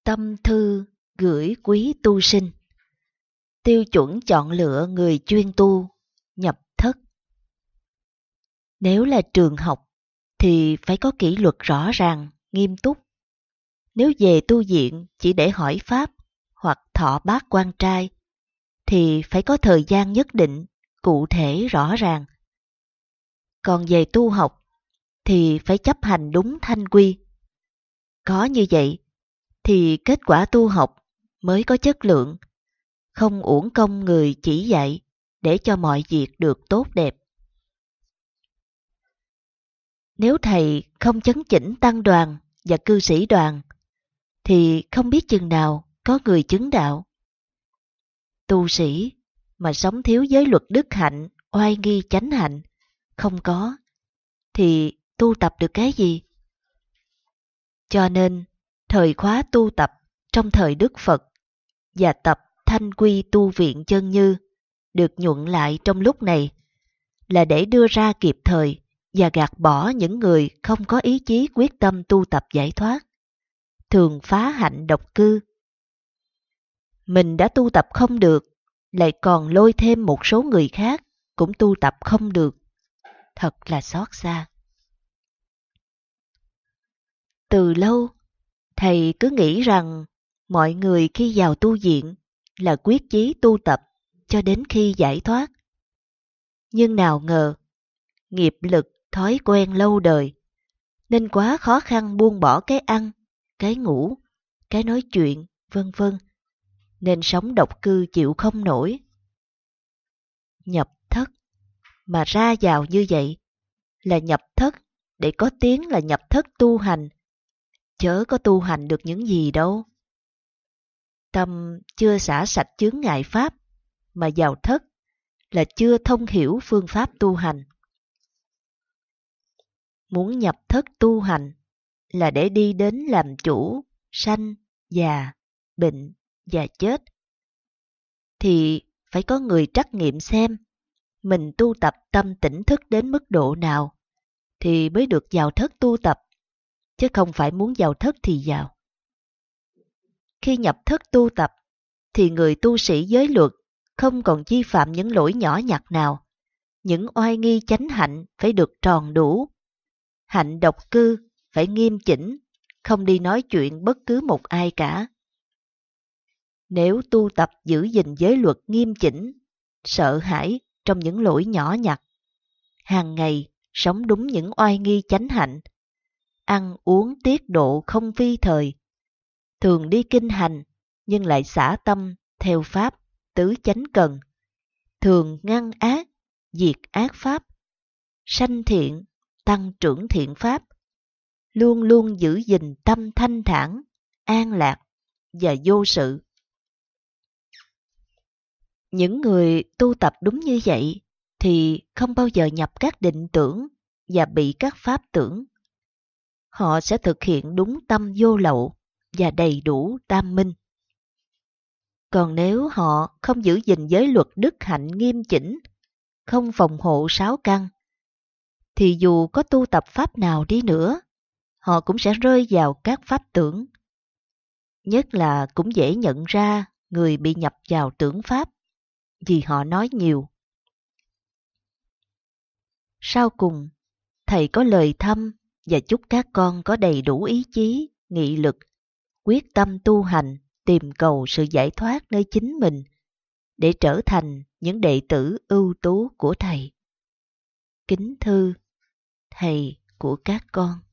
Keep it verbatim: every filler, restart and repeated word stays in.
Tâm thư gửi quý tu sinh. Tiêu chuẩn chọn lựa người chuyên tu, nhập thất. Nếu là trường học thì phải có kỷ luật rõ ràng, nghiêm túc. Nếu về tu viện chỉ để hỏi pháp hoặc thọ bát quan trai thì phải có thời gian nhất định, cụ thể rõ ràng. Còn về tu học thì phải chấp hành đúng thanh quy. Có như vậy thì kết quả tu học mới có chất lượng, không uổng công người chỉ dạy để cho mọi việc được tốt đẹp. Nếu thầy không chấn chỉnh tăng đoàn và cư sĩ đoàn thì không biết chừng nào có người chứng đạo. Tu sĩ mà sống thiếu giới luật đức hạnh, oai nghi chánh hạnh, không có, thì tu tập được cái gì? Cho nên, thời khóa tu tập trong thời Đức Phật và tập thanh quy tu viện chân như được nhuận lại trong lúc này là để đưa ra kịp thời và gạt bỏ những người không có ý chí quyết tâm tu tập giải thoát, thường phá hạnh độc cư. Mình đã tu tập không được, lại còn lôi thêm một số người khác cũng tu tập không được. Thật là xót xa. Từ lâu, thầy cứ nghĩ rằng mọi người khi vào tu viện là quyết chí tu tập cho đến khi giải thoát. Nhưng nào ngờ, nghiệp lực thói quen lâu đời, nên quá khó khăn buông bỏ cái ăn, cái ngủ, cái nói chuyện, vân vân, nên sống độc cư chịu không nổi. Nhập thất, mà ra vào như vậy, là nhập thất để có tiếng là nhập thất tu hành, chớ có tu hành được những gì đâu. Tâm chưa xả sạch chướng ngại pháp, mà vào thất là chưa thông hiểu phương pháp tu hành. Muốn nhập thất tu hành là để đi đến làm chủ, sanh, già, bệnh và chết. Thì phải có người trắc nghiệm xem mình tu tập tâm tỉnh thức đến mức độ nào thì mới được vào thất tu tập, chứ không phải muốn vào thất thì vào. Khi nhập thất tu tập thì người tu sĩ giới luật không còn vi phạm những lỗi nhỏ nhặt nào. Những oai nghi chánh hạnh phải được tròn đủ. Hạnh độc cư phải nghiêm chỉnh, không đi nói chuyện bất cứ một ai cả. Nếu tu tập giữ gìn giới luật nghiêm chỉnh, sợ hãi trong những lỗi nhỏ nhặt, hàng ngày sống đúng những oai nghi chánh hạnh, ăn uống tiết độ không phi thời, thường đi kinh hành nhưng lại xả tâm theo pháp tứ chánh cần, thường ngăn ác, diệt ác pháp, sanh thiện, tăng trưởng thiện pháp, luôn luôn giữ gìn tâm thanh thản, an lạc và vô sự. Những người tu tập đúng như vậy thì không bao giờ nhập các định tưởng và bị các pháp tưởng. Họ sẽ thực hiện đúng tâm vô lậu và đầy đủ tam minh. Còn nếu họ không giữ gìn giới luật đức hạnh nghiêm chỉnh, không phòng hộ sáu căn, thì dù có tu tập pháp nào đi nữa, họ cũng sẽ rơi vào các pháp tưởng. Nhất là cũng dễ nhận ra người bị nhập vào tưởng pháp, vì họ nói nhiều. Sau cùng, thầy có lời thăm và chúc các con có đầy đủ ý chí, nghị lực, quyết tâm tu hành, tìm cầu sự giải thoát nơi chính mình, để trở thành những đệ tử ưu tú của thầy. Kính thư, thầy của các con.